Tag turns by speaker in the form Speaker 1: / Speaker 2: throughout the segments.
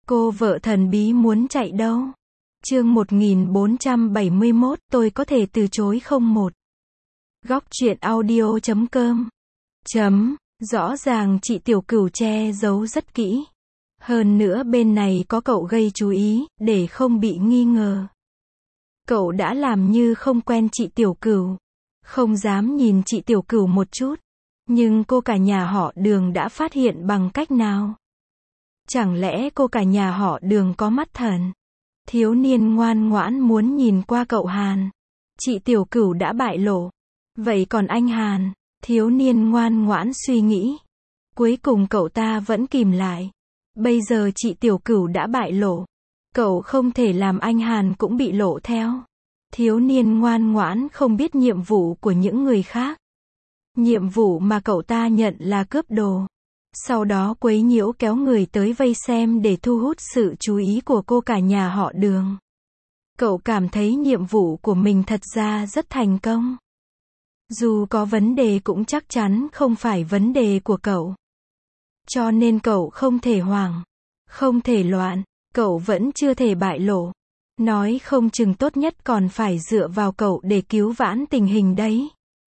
Speaker 1: Cô vợ thần bí muốn chạy đâu? Chương 1471, tôi có thể từ chối không? Một. Góc truyện audio.com. Rõ ràng chị Tiểu Cửu che giấu rất kỹ. Hơn nữa bên này có cậu gây chú ý, để không bị nghi ngờ. Cậu đã làm như không quen chị Tiểu Cửu. Không dám nhìn chị Tiểu Cửu một chút. Nhưng cô cả nhà họ Đường đã phát hiện bằng cách nào? Chẳng lẽ cô cả nhà họ Đường có mắt thần? Thiếu niên ngoan ngoãn muốn nhìn qua cậu Hàn. Chị Tiểu Cửu đã bại lộ. Vậy còn anh Hàn? Thiếu niên ngoan ngoãn suy nghĩ. Cuối cùng cậu ta vẫn kìm lại. Bây giờ chị Tiểu Cửu đã bại lộ. Cậu không thể làm anh Hàn cũng bị lộ theo. Thiếu niên ngoan ngoãn không biết nhiệm vụ của những người khác. Nhiệm vụ mà cậu ta nhận là cướp đồ. Sau đó quấy nhiễu kéo người tới vây xem để thu hút sự chú ý của cô cả nhà họ Đường. Cậu cảm thấy nhiệm vụ của mình thật ra rất thành công. Dù có vấn đề cũng chắc chắn không phải vấn đề của cậu. Cho nên cậu không thể hoảng, không thể loạn, cậu vẫn chưa thể bại lộ. Nói không chừng tốt nhất còn phải dựa vào cậu để cứu vãn tình hình đấy.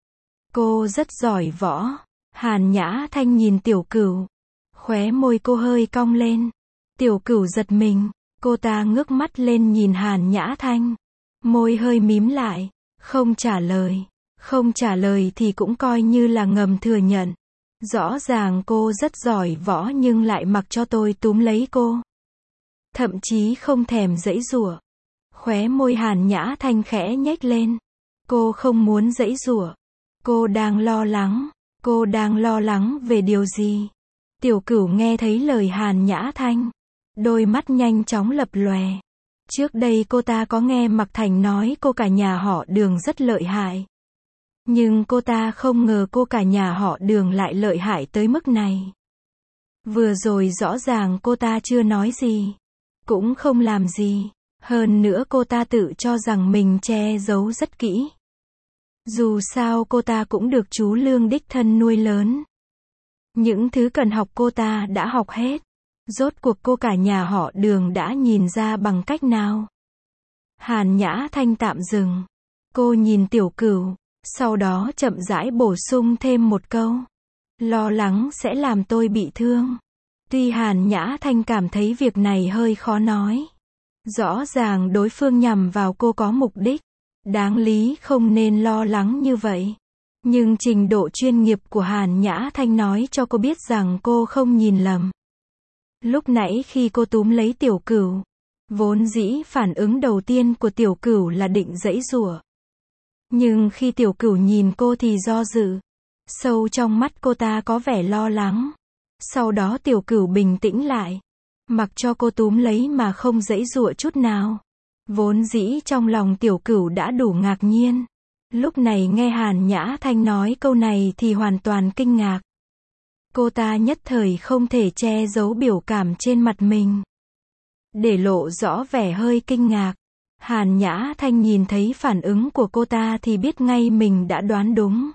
Speaker 1: Cô rất giỏi võ. Hàn Nhã Thanh nhìn Tiểu Cửu. Khóe môi cô hơi cong lên. Tiểu Cửu giật mình. Cô ta ngước mắt lên nhìn Hàn Nhã Thanh. Môi hơi mím lại. Không trả lời. Không trả lời thì cũng coi như là ngầm thừa nhận. Rõ ràng cô rất giỏi võ nhưng lại mặc cho tôi túm lấy cô. Thậm chí không thèm giãy giụa. Khóe môi Hàn Nhã Thanh khẽ nhếch lên. Cô không muốn giãy giụa. Cô đang lo lắng. Cô đang lo lắng về điều gì? Tiểu Cửu nghe thấy lời Hàn Nhã Thanh. Đôi mắt nhanh chóng lập lòe. Trước đây cô ta có nghe Mạc Thành nói cô cả nhà họ Đường rất lợi hại. Nhưng cô ta không ngờ cô cả nhà họ Đường lại lợi hại tới mức này. Vừa rồi rõ ràng cô ta chưa nói gì. Cũng không làm gì. Hơn nữa cô ta tự cho rằng mình che giấu rất kỹ. Dù sao cô ta cũng được chú Lương đích thân nuôi lớn. Những thứ cần học cô ta đã học hết. Rốt cuộc cô cả nhà họ Đường đã nhìn ra bằng cách nào? Hàn Nhã Thanh tạm dừng. Cô nhìn Tiểu Cửu. Sau đó chậm rãi bổ sung thêm một câu. Lo lắng sẽ làm tôi bị thương. Tuy Hàn Nhã Thanh cảm thấy việc này hơi khó nói. Rõ ràng đối phương nhằm vào cô có mục đích. Đáng lý không nên lo lắng như vậy. Nhưng trình độ chuyên nghiệp của Hàn Nhã Thanh nói cho cô biết rằng cô không nhìn lầm. Lúc nãy khi cô túm lấy Tiểu Cửu, vốn dĩ phản ứng đầu tiên của Tiểu Cửu là định giãy giụa. Nhưng khi Tiểu Cửu nhìn cô thì do dự. Sâu trong mắt cô ta có vẻ lo lắng. Sau đó Tiểu Cửu bình tĩnh lại. Mặc cho cô túm lấy mà không giãy giụa chút nào. Vốn dĩ trong lòng Tiểu Cửu đã đủ ngạc nhiên. Lúc này nghe Hàn Nhã Thanh nói câu này thì hoàn toàn kinh ngạc. Cô ta nhất thời không thể che giấu biểu cảm trên mặt mình. Để lộ rõ vẻ hơi kinh ngạc. Hàn Nhã Thanh nhìn thấy phản ứng của cô ta thì biết ngay mình đã đoán đúng.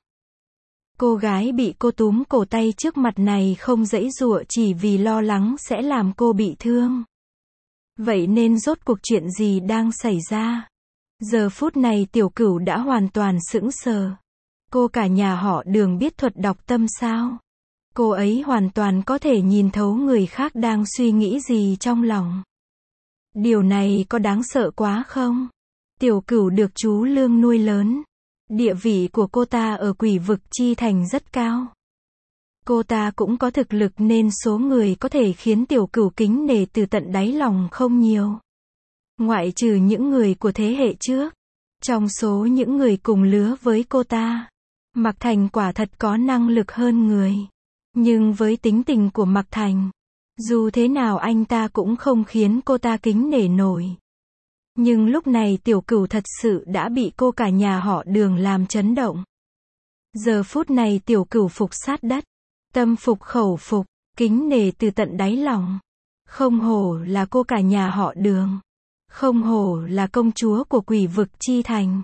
Speaker 1: Cô gái bị cô túm cổ tay trước mặt này không giãy giụa chỉ vì lo lắng sẽ làm cô bị thương. Vậy nên rốt cuộc chuyện gì đang xảy ra? Giờ phút này Tiểu Cửu đã hoàn toàn sững sờ. Cô cả nhà họ Đường biết thuật đọc tâm sao? Cô ấy hoàn toàn có thể nhìn thấu người khác đang suy nghĩ gì trong lòng. Điều này có đáng sợ quá không? Tiểu Cửu được chú Lương nuôi lớn. Địa vị của cô ta ở Quỷ Vực Chi Thành rất cao. Cô ta cũng có thực lực nên số người có thể khiến Tiểu Cửu kính nể từ tận đáy lòng không nhiều. Ngoại trừ những người của thế hệ trước. Trong số những người cùng lứa với cô ta, Mạc Thành quả thật có năng lực hơn người. Nhưng với tính tình của Mạc Thành, dù thế nào anh ta cũng không khiến cô ta kính nể nổi. Nhưng lúc này Tiểu Cửu thật sự đã bị cô cả nhà họ Đường làm chấn động. Giờ phút này Tiểu Cửu phục sát đất. Tâm phục khẩu phục, kính nể từ tận đáy lòng. Không hổ là cô cả nhà họ Đường. Không hổ là công chúa của Quỷ Vực Chi Thành.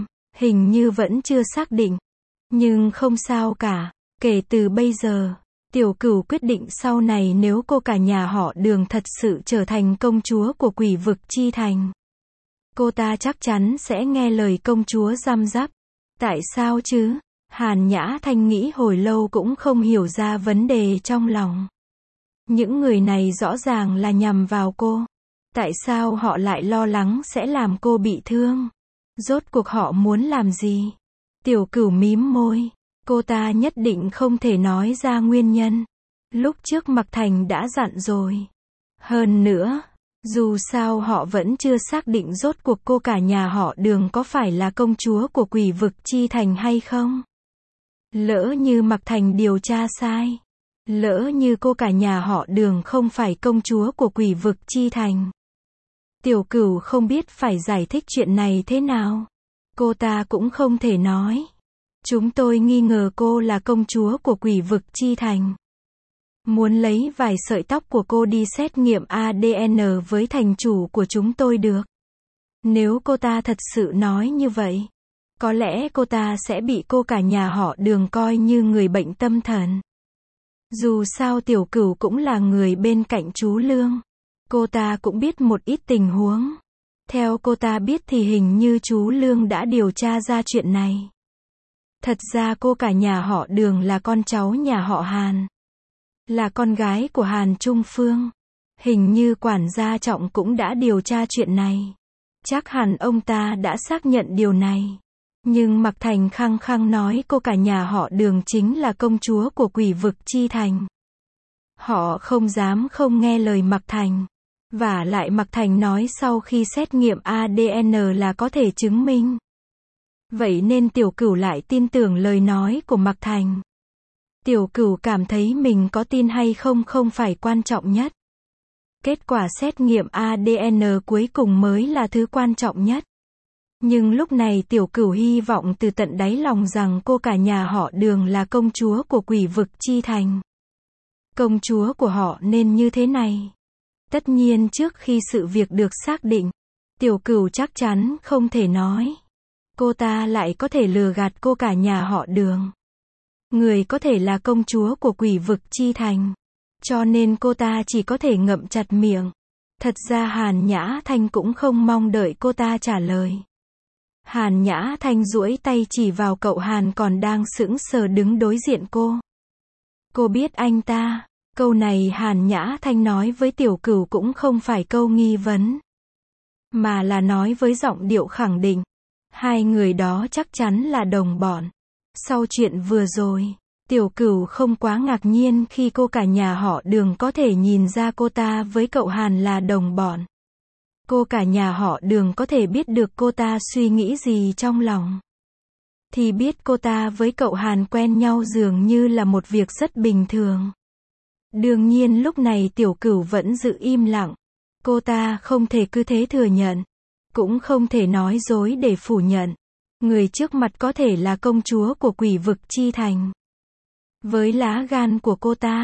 Speaker 1: Hình như vẫn chưa xác định. Nhưng không sao cả. Kể từ bây giờ, Tiểu Cửu quyết định sau này nếu cô cả nhà họ Đường thật sự trở thành công chúa của Quỷ vực chi thành, cô ta chắc chắn sẽ nghe lời công chúa răm rắp. Tại sao chứ? Hàn Nhã Thanh nghĩ hồi lâu cũng không hiểu ra vấn đề trong lòng. Những người này rõ ràng là nhằm vào cô. Tại sao họ lại lo lắng sẽ làm cô bị thương? Rốt cuộc họ muốn làm gì? Tiểu Cửu mím môi. Cô ta nhất định không thể nói ra nguyên nhân. Lúc trước Mạc Thành đã dặn rồi. Hơn nữa, dù sao họ vẫn chưa xác định rốt cuộc cô cả nhà họ Đường có phải là công chúa của Quỷ vực chi thành hay không. Lỡ như Mạc Thành điều tra sai. Lỡ như cô cả nhà họ Đường không phải công chúa của Quỷ vực chi thành. Tiểu Cửu không biết phải giải thích chuyện này thế nào. Cô ta cũng không thể nói. Chúng tôi nghi ngờ cô là công chúa của Quỷ vực chi thành. Muốn lấy vài sợi tóc của cô đi xét nghiệm ADN với thành chủ của chúng tôi được. Nếu cô ta thật sự nói như vậy, có lẽ cô ta sẽ bị cô cả nhà họ Đường coi như người bệnh tâm thần. Dù sao Tiểu Cửu cũng là người bên cạnh chú Lương. Cô ta cũng biết một ít tình huống. Theo cô ta biết thì hình như chú Lương đã điều tra ra chuyện này. Thật ra cô cả nhà họ Đường là con cháu nhà họ Hàn. Là con gái của Hàn Trung Phương. Hình như quản gia Trọng cũng đã điều tra chuyện này. Chắc hẳn ông ta đã xác nhận điều này. Nhưng Mạc Thành khăng khăng nói cô cả nhà họ Đường chính là công chúa của Quỷ vực chi thành. Họ không dám không nghe lời Mạc Thành. Vả lại Mạc Thành nói sau khi xét nghiệm ADN là có thể chứng minh. Vậy nên Tiểu Cửu lại tin tưởng lời nói của Mạc Thành. Tiểu Cửu cảm thấy mình có tin hay không không phải quan trọng nhất. Kết quả xét nghiệm ADN cuối cùng mới là thứ quan trọng nhất. Nhưng lúc này Tiểu Cửu hy vọng từ tận đáy lòng rằng cô cả nhà họ Đường là công chúa của Quỷ vực chi thành. Công chúa của họ nên như thế này. Tất nhiên trước khi sự việc được xác định, Tiểu Cửu chắc chắn không thể nói. Cô ta lại có thể lừa gạt cô cả nhà họ Đường. Người có thể là công chúa của Quỷ vực chi thành. Cho nên cô ta chỉ có thể ngậm chặt miệng. Thật ra Hàn Nhã Thanh cũng không mong đợi cô ta trả lời. Hàn Nhã Thanh duỗi tay chỉ vào cậu Hàn còn đang sững sờ đứng đối diện cô. Cô biết anh ta. Câu này Hàn Nhã Thanh nói với Tiểu Cửu cũng không phải câu nghi vấn. Mà là nói với giọng điệu khẳng định. Hai người đó chắc chắn là đồng bọn. Sau chuyện vừa rồi, Tiểu Cửu không quá ngạc nhiên khi cô cả nhà họ Đường có thể nhìn ra cô ta với cậu Hàn là đồng bọn. Cô cả nhà họ Đường có thể biết được cô ta suy nghĩ gì trong lòng. Thì biết cô ta với cậu Hàn quen nhau dường như là một việc rất bình thường. Đương nhiên lúc này Tiểu Cửu vẫn giữ im lặng. Cô ta không thể cứ thế thừa nhận. Cũng không thể nói dối để phủ nhận. Người trước mặt có thể là công chúa của Quỷ vực chi thành. Với lá gan của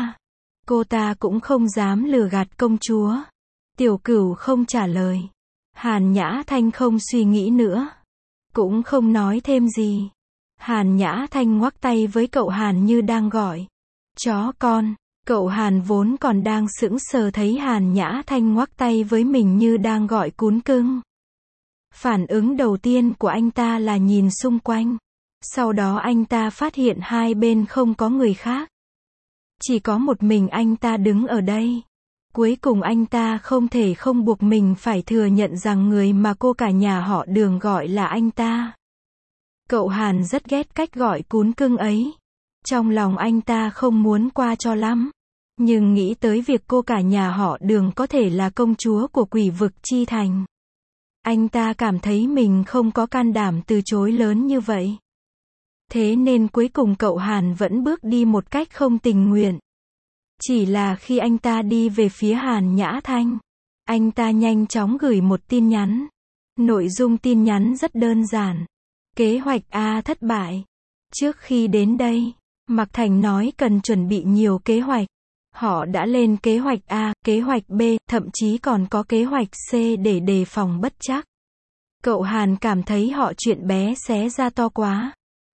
Speaker 1: cô ta cũng không dám lừa gạt công chúa. Tiểu Cửu không trả lời. Hàn Nhã Thanh không suy nghĩ nữa. Cũng không nói thêm gì. Hàn Nhã Thanh ngoắc tay với cậu Hàn như đang gọi. Chó con. Cậu Hàn vốn còn đang sững sờ thấy Hàn Nhã Thanh ngoắc tay với mình như đang gọi cún cưng. Phản ứng đầu tiên của anh ta là nhìn xung quanh. Sau đó anh ta phát hiện hai bên không có người khác. Chỉ có một mình anh ta đứng ở đây. Cuối cùng anh ta không thể không buộc mình phải thừa nhận rằng người mà cô cả nhà họ Đường gọi là anh ta. Cậu Hàn rất ghét cách gọi cún cưng ấy. Trong lòng anh ta không muốn qua cho lắm. Nhưng nghĩ tới việc cô cả nhà họ Đường có thể là công chúa của Quỷ vực chi thành. Anh ta cảm thấy mình không có can đảm từ chối lớn như vậy. Thế nên cuối cùng cậu Hàn vẫn bước đi một cách không tình nguyện. Chỉ là khi anh ta đi về phía Hàn Nhã Thanh, anh ta nhanh chóng gửi một tin nhắn. Nội dung tin nhắn rất đơn giản. Kế hoạch A thất bại. Trước khi đến đây, Mạc Thành nói cần chuẩn bị nhiều kế hoạch. Họ đã lên kế hoạch A, kế hoạch B, thậm chí còn có kế hoạch C để đề phòng bất trắc. Cậu Hàn cảm thấy họ chuyện bé xé ra to quá.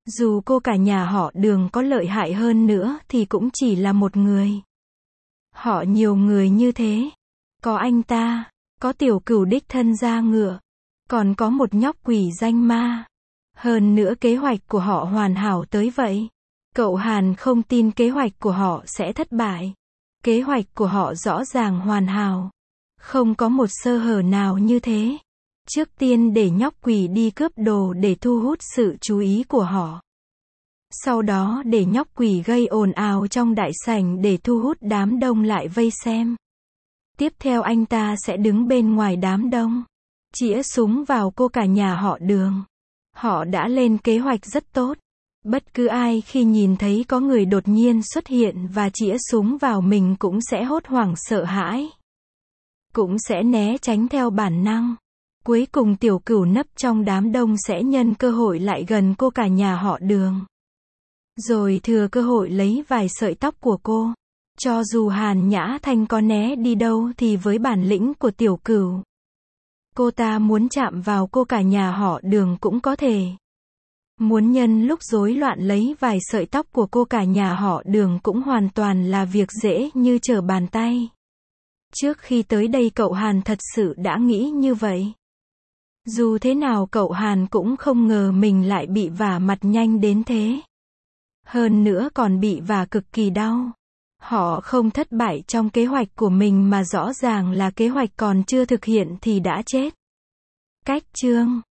Speaker 1: Dù cô cả nhà họ Đường có lợi hại hơn nữa thì cũng chỉ là một người. Họ nhiều người như thế. Có anh ta, có Tiểu Cửu đích thân ra ngựa, còn có một nhóc quỷ danh ma. Hơn nữa kế hoạch của họ hoàn hảo tới vậy. Cậu Hàn không tin kế hoạch của họ sẽ thất bại. Kế hoạch của họ rõ ràng hoàn hảo. Không có một sơ hở nào như thế. Trước tiên để nhóc quỷ đi cướp đồ để thu hút sự chú ý của họ. Sau đó để nhóc quỷ gây ồn ào trong đại sảnh để thu hút đám đông lại vây xem. Tiếp theo anh ta sẽ đứng bên ngoài đám đông, chĩa súng vào cô cả nhà họ Đường. Họ đã lên kế hoạch rất tốt. Bất cứ ai khi nhìn thấy có người đột nhiên xuất hiện và chĩa súng vào mình cũng sẽ hốt hoảng sợ hãi. Cũng sẽ né tránh theo bản năng. Cuối cùng Tiểu Cửu nấp trong đám đông sẽ nhân cơ hội lại gần cô cả nhà họ Đường. Rồi thừa cơ hội lấy vài sợi tóc của cô. Cho dù Hàn Nhã Thanh có né đi đâu thì với bản lĩnh của Tiểu Cửu, cô ta muốn chạm vào cô cả nhà họ Đường cũng có thể. Muốn nhân lúc rối loạn lấy vài sợi tóc của cô cả nhà họ Đường cũng hoàn toàn là việc dễ như trở bàn tay. Trước khi tới đây cậu Hàn thật sự đã nghĩ như vậy. Dù thế nào cậu Hàn cũng không ngờ mình lại bị vả mặt nhanh đến thế. Hơn nữa còn bị vả cực kỳ đau. Họ không thất bại trong kế hoạch của mình mà rõ ràng là kế hoạch còn chưa thực hiện thì đã chết. Cách chương